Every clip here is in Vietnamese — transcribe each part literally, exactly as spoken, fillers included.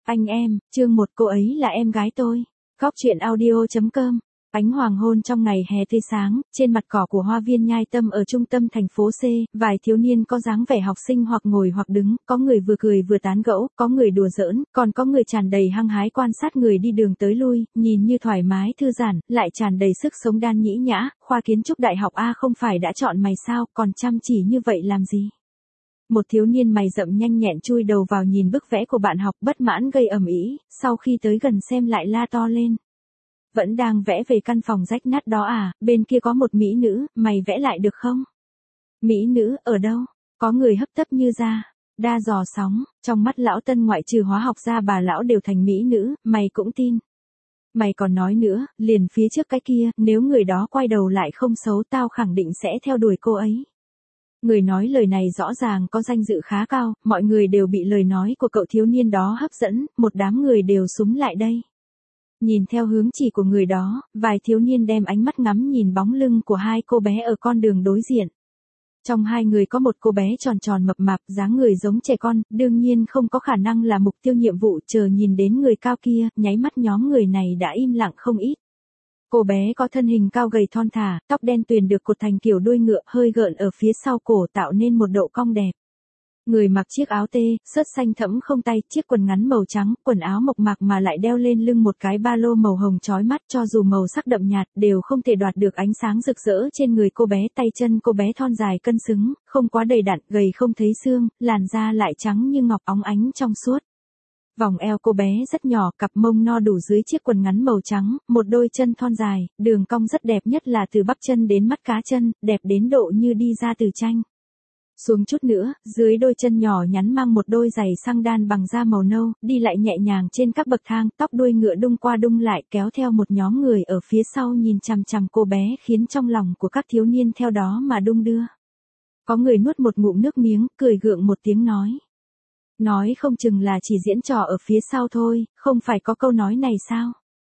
Anh em, chương một cô ấy là em gái tôi. Góc truyện audio chấm com. Ánh hoàng hôn trong ngày hè tươi sáng, trên mặt cỏ của hoa viên Nhai Tâm ở trung tâm thành phố C, vài thiếu niên có dáng vẻ học sinh hoặc ngồi hoặc đứng, có người vừa cười vừa tán gẫu, có người đùa giỡn, còn có người tràn đầy hăng hái quan sát người đi đường tới lui, nhìn như thoải mái thư giãn, lại tràn đầy sức sống đan nhĩ nhã. Khoa kiến trúc đại học A không phải đã chọn mày sao, còn chăm chỉ như vậy làm gì? Một thiếu niên mày rậm nhanh nhẹn chui đầu vào nhìn bức vẽ của bạn học, bất mãn gây ầm ĩ, sau khi tới gần xem lại la to lên. Vẫn đang vẽ về căn phòng rách nát đó à, bên kia có một mỹ nữ, mày vẽ lại được không? Mỹ nữ, ở đâu? Có người hấp tấp như ra, đa dò sóng, trong mắt lão Tân ngoại trừ hóa học ra bà lão đều thành mỹ nữ, mày cũng tin. Mày còn nói nữa, liền phía trước cái kia, nếu người đó quay đầu lại không xấu tao khẳng định sẽ theo đuổi cô ấy. Người nói lời này rõ ràng có danh dự khá cao, mọi người đều bị lời nói của cậu thiếu niên đó hấp dẫn, một đám người đều xúm lại đây. Nhìn theo hướng chỉ của người đó, vài thiếu niên đem ánh mắt ngắm nhìn bóng lưng của hai cô bé ở con đường đối diện. Trong hai người có một cô bé tròn tròn mập mạp, dáng người giống trẻ con, đương nhiên không có khả năng là mục tiêu nhiệm vụ. Chờ nhìn đến người cao kia, nháy mắt nhóm người này đã im lặng không ít. Cô bé có thân hình cao gầy thon thả, tóc đen tuyền được cột thành kiểu đuôi ngựa, hơi gợn ở phía sau cổ tạo nên một độ cong đẹp. Người mặc chiếc áo tê, sớt xanh thẫm không tay, chiếc quần ngắn màu trắng, quần áo mộc mạc mà lại đeo lên lưng một cái ba lô màu hồng chói mắt, cho dù màu sắc đậm nhạt, đều không thể đoạt được ánh sáng rực rỡ trên người cô bé. Tay chân cô bé thon dài cân xứng, không quá đầy đặn, gầy không thấy xương, làn da lại trắng như ngọc óng ánh trong suốt. Vòng eo cô bé rất nhỏ, cặp mông no đủ dưới chiếc quần ngắn màu trắng, một đôi chân thon dài, đường cong rất đẹp, nhất là từ bắp chân đến mắt cá chân, đẹp đến độ như đi ra từ tranh. Xuống chút nữa, dưới đôi chân nhỏ nhắn mang một đôi giày xăng đan bằng da màu nâu, đi lại nhẹ nhàng trên các bậc thang, tóc đuôi ngựa đung qua đung lại, kéo theo một nhóm người ở phía sau nhìn chằm chằm cô bé, khiến trong lòng của các thiếu niên theo đó mà đung đưa. Có người nuốt một ngụm nước miếng, cười gượng một tiếng nói. Nói không chừng là chỉ diễn trò ở phía sau thôi, không phải có câu nói này sao?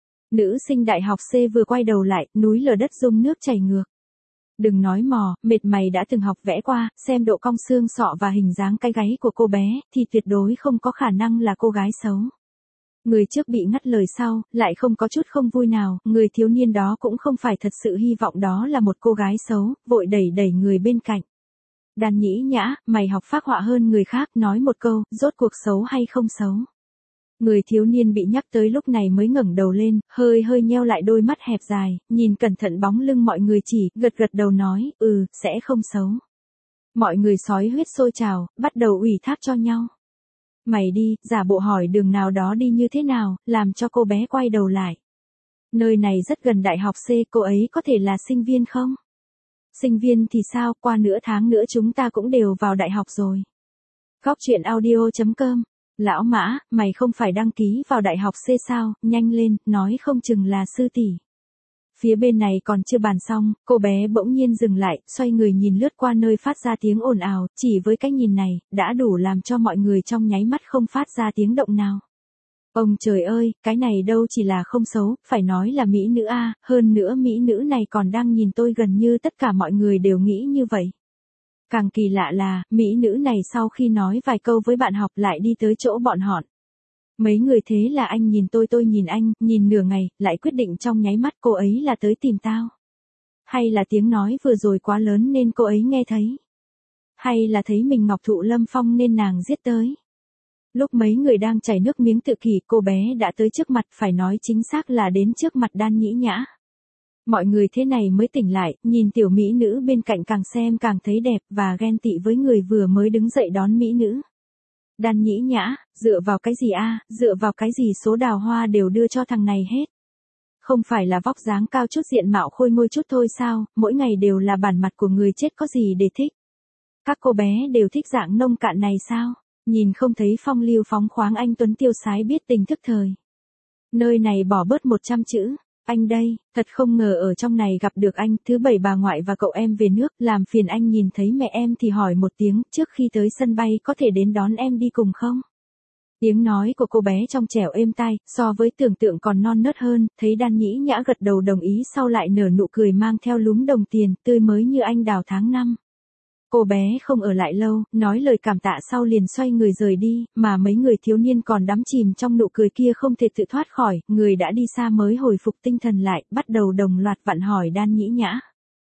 Nữ sinh đại học C vừa quay đầu lại, núi lở đất rung nước chảy ngược. Đừng nói mò, mệt mày đã từng học vẽ qua, xem độ cong xương sọ và hình dáng cái gáy của cô bé, thì tuyệt đối không có khả năng là cô gái xấu. Người trước bị ngắt lời sau, lại không có chút không vui nào, người thiếu niên đó cũng không phải thật sự hy vọng đó là một cô gái xấu, vội đẩy đẩy người bên cạnh. Đan nhĩ nhã, mày học phác họa hơn người khác, nói một câu, rốt cuộc xấu hay không xấu. Người thiếu niên bị nhắc tới lúc này mới ngẩng đầu lên, hơi hơi nheo lại đôi mắt hẹp dài, nhìn cẩn thận bóng lưng mọi người chỉ, gật gật đầu nói, ừ, sẽ không xấu. Mọi người sói huyết sôi trào, bắt đầu ủy thác cho nhau. Mày đi, giả bộ hỏi đường nào đó đi như thế nào, làm cho cô bé quay đầu lại. Nơi này rất gần đại học C, cô ấy có thể là sinh viên không? Sinh viên thì sao, qua nửa tháng nữa chúng ta cũng đều vào đại học rồi. Góc truyện audio chấm com. Lão Mã, mày không phải đăng ký vào đại học C sao, nhanh lên, nói không chừng là sư tỷ. Phía bên này còn chưa bàn xong, cô bé bỗng nhiên dừng lại, xoay người nhìn lướt qua nơi phát ra tiếng ồn ào, chỉ với cái nhìn này, đã đủ làm cho mọi người trong nháy mắt không phát ra tiếng động nào. Ông trời ơi, cái này đâu chỉ là không xấu, phải nói là mỹ nữ a, hơn nữa mỹ nữ này còn đang nhìn tôi, gần như tất cả mọi người đều nghĩ như vậy. Càng kỳ lạ là, mỹ nữ này sau khi nói vài câu với bạn học lại đi tới chỗ bọn họ. Mấy người thế là anh nhìn tôi tôi nhìn anh, nhìn nửa ngày, lại quyết định trong nháy mắt cô ấy là tới tìm tao. Hay là tiếng nói vừa rồi quá lớn nên cô ấy nghe thấy. Hay là thấy mình ngọc thụ lâm phong nên nàng giết tới. Lúc mấy người đang chảy nước miếng tự kỷ, cô bé đã tới trước mặt, phải nói chính xác là đến trước mặt Đan nhĩ nhã. Mọi người thế này mới tỉnh lại, nhìn tiểu mỹ nữ bên cạnh càng xem càng thấy đẹp và ghen tị với người vừa mới đứng dậy đón mỹ nữ. Đan nhĩ nhã, dựa vào cái gì a, dựa vào cái gì số đào hoa đều đưa cho thằng này hết. Không phải là vóc dáng cao chút diện mạo khôi ngôi chút thôi sao, mỗi ngày đều là bản mặt của người chết có gì để thích. Các cô bé đều thích dạng nông cạn này sao, nhìn không thấy phong lưu phóng khoáng anh tuấn tiêu sái biết tình thức thời. Nơi này bỏ bớt một trăm chữ. Anh đây, thật không ngờ ở trong này gặp được anh. Thứ bảy bà ngoại và cậu em về nước, làm phiền anh nhìn thấy mẹ em thì hỏi một tiếng, trước khi tới sân bay có thể đến đón em đi cùng không? Tiếng nói của cô bé trong trẻo êm tai, so với tưởng tượng còn non nớt hơn. Thấy Đan nhĩ nhã gật đầu đồng ý, sau lại nở nụ cười mang theo lúm đồng tiền, tươi mới như anh đào tháng năm. Cô bé không ở lại lâu, nói lời cảm tạ sau liền xoay người rời đi, mà mấy người thiếu niên còn đắm chìm trong nụ cười kia không thể tự thoát khỏi, người đã đi xa mới hồi phục tinh thần lại, bắt đầu đồng loạt vặn hỏi Đan Nhĩ Nhã.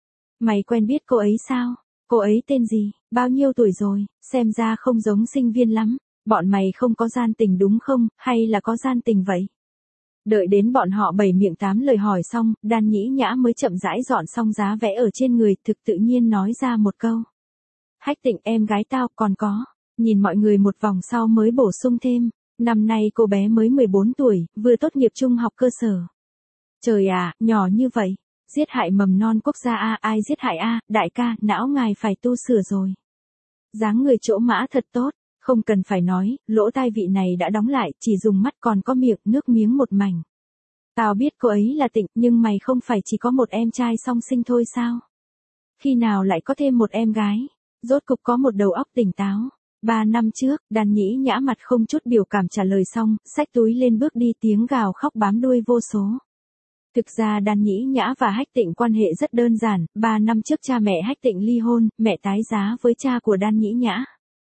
Mày quen biết cô ấy sao? Cô ấy tên gì? Bao nhiêu tuổi rồi? Xem ra không giống sinh viên lắm. Bọn mày không có gian tình đúng không, hay là có gian tình vậy? Đợi đến bọn họ bảy miệng tám lời hỏi xong, Đan Nhĩ Nhã mới chậm rãi dọn xong giá vẽ ở trên người, thực tự nhiên nói ra một câu. Hách Tịnh em gái tao còn có. Nhìn mọi người một vòng sau mới bổ sung thêm. Năm nay cô bé mới mười bốn tuổi, vừa tốt nghiệp trung học cơ sở. Trời à, nhỏ như vậy. Giết hại mầm non quốc gia a, ai giết hại a, đại ca, não ngài phải tu sửa rồi. Dáng người chỗ mã thật tốt, không cần phải nói, lỗ tai vị này đã đóng lại, chỉ dùng mắt còn có miệng, nước miếng một mảnh. Tao biết cô ấy là Tịnh, nhưng mày không phải chỉ có một em trai song sinh thôi sao? Khi nào lại có thêm một em gái? Rốt cục có một đầu óc tỉnh táo. Ba năm trước, Đan Nhĩ Nhã mặt không chút biểu cảm trả lời xong, xách túi lên bước đi, tiếng gào khóc bám đuôi vô số. Thực ra Đan Nhĩ Nhã và Hách Tịnh quan hệ rất đơn giản, ba năm trước cha mẹ Hách Tịnh ly hôn, mẹ tái giá với cha của Đan Nhĩ Nhã.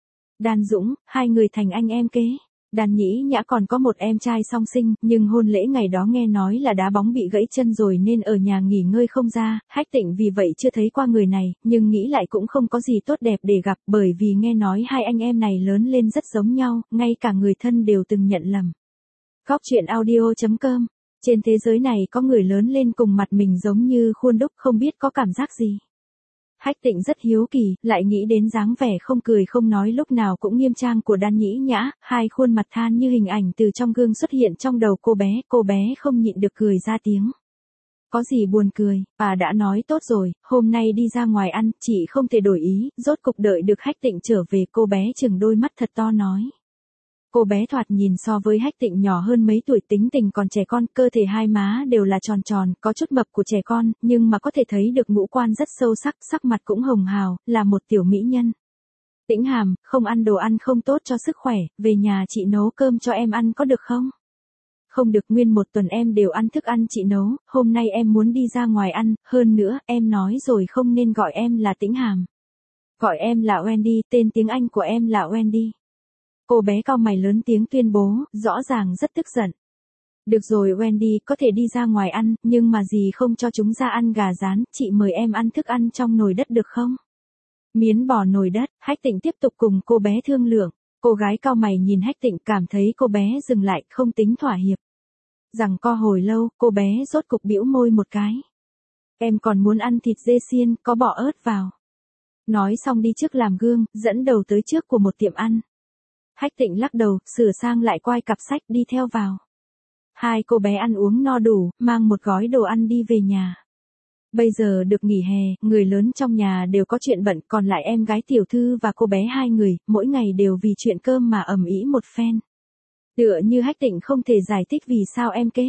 Đan Dũng, hai người thành anh em kế. Đan Nhĩ Nhã còn có một em trai song sinh, nhưng hôn lễ ngày đó nghe nói là đá bóng bị gãy chân rồi nên ở nhà nghỉ ngơi không ra, Hách Tịnh vì vậy chưa thấy qua người này, nhưng nghĩ lại cũng không có gì tốt đẹp để gặp, bởi vì nghe nói hai anh em này lớn lên rất giống nhau, ngay cả người thân đều từng nhận lầm. Góc truyện audio chấm com. Trên thế giới này có người lớn lên cùng mặt mình giống như khuôn đúc, không biết có cảm giác gì. Hách Tịnh rất hiếu kỳ, lại nghĩ đến dáng vẻ không cười không nói lúc nào cũng nghiêm trang của Đan Nhĩ Nhã, hai khuôn mặt than như hình ảnh từ trong gương xuất hiện trong đầu cô bé, cô bé không nhịn được cười ra tiếng. Có gì buồn cười, bà đã nói tốt rồi, hôm nay đi ra ngoài ăn, chị không thể đổi ý, rốt cục đợi được Hách Tịnh trở về, cô bé chừng đôi mắt thật to nói. Cô bé thoạt nhìn so với Hách Tịnh nhỏ hơn mấy tuổi, tính tình còn trẻ con, cơ thể hai má đều là tròn tròn, có chút mập của trẻ con, nhưng mà có thể thấy được ngũ quan rất sâu sắc, sắc mặt cũng hồng hào, là một tiểu mỹ nhân. Tĩnh Hàm, không ăn đồ ăn không tốt cho sức khỏe, về nhà chị nấu cơm cho em ăn có được không? Không được, nguyên một tuần em đều ăn thức ăn chị nấu, hôm nay em muốn đi ra ngoài ăn, hơn nữa, em nói rồi không nên gọi em là Tĩnh Hàm. Gọi em là Wendy, tên tiếng Anh của em là Wendy. Cô bé cau mày lớn tiếng tuyên bố, rõ ràng rất tức giận. Được rồi Wendy, có thể đi ra ngoài ăn, nhưng mà gì không cho chúng ra ăn gà rán, chị mời em ăn thức ăn trong nồi đất được không? Miến bò nồi đất, Hách Tịnh tiếp tục cùng cô bé thương lượng. Cô gái cau mày nhìn Hách Tịnh, cảm thấy cô bé dừng lại, không tính thỏa hiệp. Rằng co hồi lâu, cô bé rốt cục bĩu môi một cái. Em còn muốn ăn thịt dê xiên, có bỏ ớt vào. Nói xong đi trước làm gương, dẫn đầu tới trước của một tiệm ăn. Hách Tịnh lắc đầu, sửa sang lại quai cặp sách đi theo vào. Hai cô bé ăn uống no đủ, mang một gói đồ ăn đi về nhà. Bây giờ được nghỉ hè, người lớn trong nhà đều có chuyện bận, còn lại em gái tiểu thư và cô bé hai người, mỗi ngày đều vì chuyện cơm mà ầm ĩ một phen. Tựa như Hách Tịnh không thể giải thích vì sao em kế.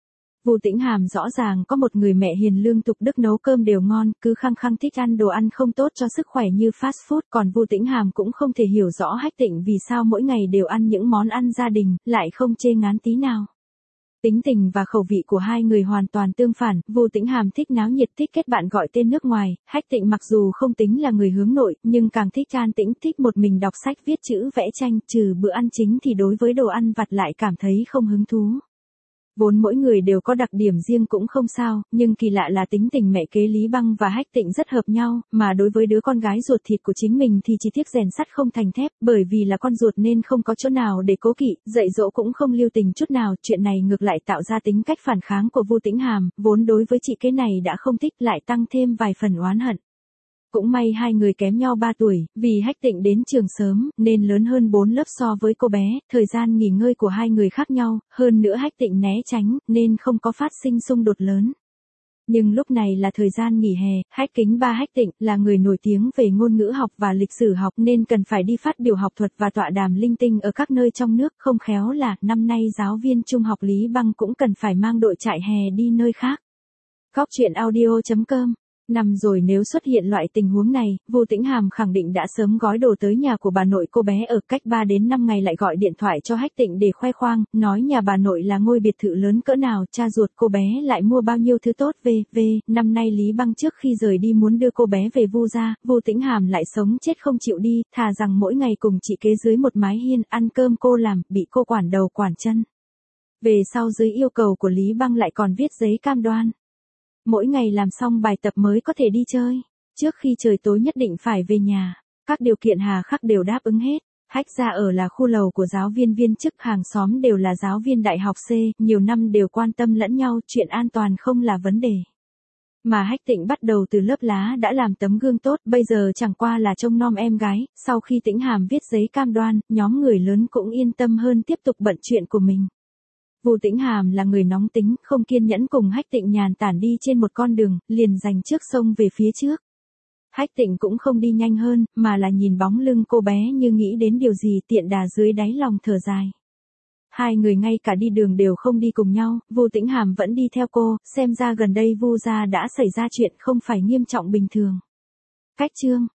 Vu Tĩnh Hàm rõ ràng có một người mẹ hiền lương tục đức, nấu cơm đều ngon, cứ khăng khăng thích ăn đồ ăn không tốt cho sức khỏe như fast food, còn Vu Tĩnh Hàm cũng không thể hiểu rõ Hách Tịnh vì sao mỗi ngày đều ăn những món ăn gia đình, lại không chê ngán tí nào. Tính tình và khẩu vị của hai người hoàn toàn tương phản, Vu Tĩnh Hàm thích náo nhiệt, thích kết bạn gọi tên nước ngoài, Hách Tịnh mặc dù không tính là người hướng nội, nhưng càng thích an tĩnh, thích một mình đọc sách viết chữ vẽ tranh, trừ bữa ăn chính thì đối với đồ ăn vặt lại cảm thấy không hứng thú. Vốn mỗi người đều có đặc điểm riêng cũng không sao, nhưng kỳ lạ là tính tình mẹ kế Lý Băng và Hách Tịnh rất hợp nhau, mà đối với đứa con gái ruột thịt của chính mình thì chỉ tiếc rèn sắt không thành thép, bởi vì là con ruột nên không có chỗ nào để cố kỵ, dạy dỗ cũng không lưu tình chút nào, chuyện này ngược lại tạo ra tính cách phản kháng của Vu Tĩnh Hàm, vốn đối với chị kế này đã không thích, lại tăng thêm vài phần oán hận. Cũng may hai người kém nhau ba tuổi, vì Hách Tịnh đến trường sớm, nên lớn hơn bốn lớp so với cô bé, thời gian nghỉ ngơi của hai người khác nhau, hơn nữa Hách Tịnh né tránh, nên không có phát sinh xung đột lớn. Nhưng lúc này là thời gian nghỉ hè, Hách Kính Ba Hách Tịnh là người nổi tiếng về ngôn ngữ học và lịch sử học nên cần phải đi phát biểu học thuật và tọa đàm linh tinh ở các nơi trong nước, không khéo là năm nay giáo viên trung học Lý Băng cũng cần phải mang đội trại hè đi nơi khác. Góc truyện audio chấm com Năm rồi nếu xuất hiện loại tình huống này, Vu Tĩnh Hàm khẳng định đã sớm gói đồ tới nhà của bà nội cô bé ở cách ba đến năm ngày lại gọi điện thoại cho Hách Tịnh để khoe khoang, nói nhà bà nội là ngôi biệt thự lớn cỡ nào, cha ruột cô bé lại mua bao nhiêu thứ tốt về, về, năm nay Lý Băng trước khi rời đi muốn đưa cô bé về Vu gia, Vu Tĩnh Hàm lại sống chết không chịu đi, thà rằng mỗi ngày cùng chị kế dưới một mái hiên, ăn cơm cô làm, bị cô quản đầu quản chân. Về sau dưới yêu cầu của Lý Băng lại còn viết giấy cam đoan. Mỗi ngày làm xong bài tập mới có thể đi chơi. Trước khi trời tối nhất định phải về nhà. Các điều kiện hà khắc đều đáp ứng hết. Hách gia ở là khu lầu của giáo viên viên chức, hàng xóm đều là giáo viên đại học C, nhiều năm đều quan tâm lẫn nhau, chuyện an toàn không là vấn đề. Mà Hách Tịnh bắt đầu từ lớp lá đã làm tấm gương tốt, bây giờ chẳng qua là trông nom em gái, sau khi Tĩnh Hàm viết giấy cam đoan, nhóm người lớn cũng yên tâm hơn tiếp tục bận chuyện của mình. Vu Tĩnh Hàm là người nóng tính, không kiên nhẫn cùng Hách Tịnh nhàn tản đi trên một con đường, liền giành trước sông về phía trước. Hách Tịnh cũng không đi nhanh hơn, mà là nhìn bóng lưng cô bé như nghĩ đến điều gì, tiện đà dưới đáy lòng thở dài. Hai người ngay cả đi đường đều không đi cùng nhau, Vu Tĩnh Hàm vẫn đi theo cô, xem ra gần đây Vu gia đã xảy ra chuyện không phải nghiêm trọng bình thường. Cách chương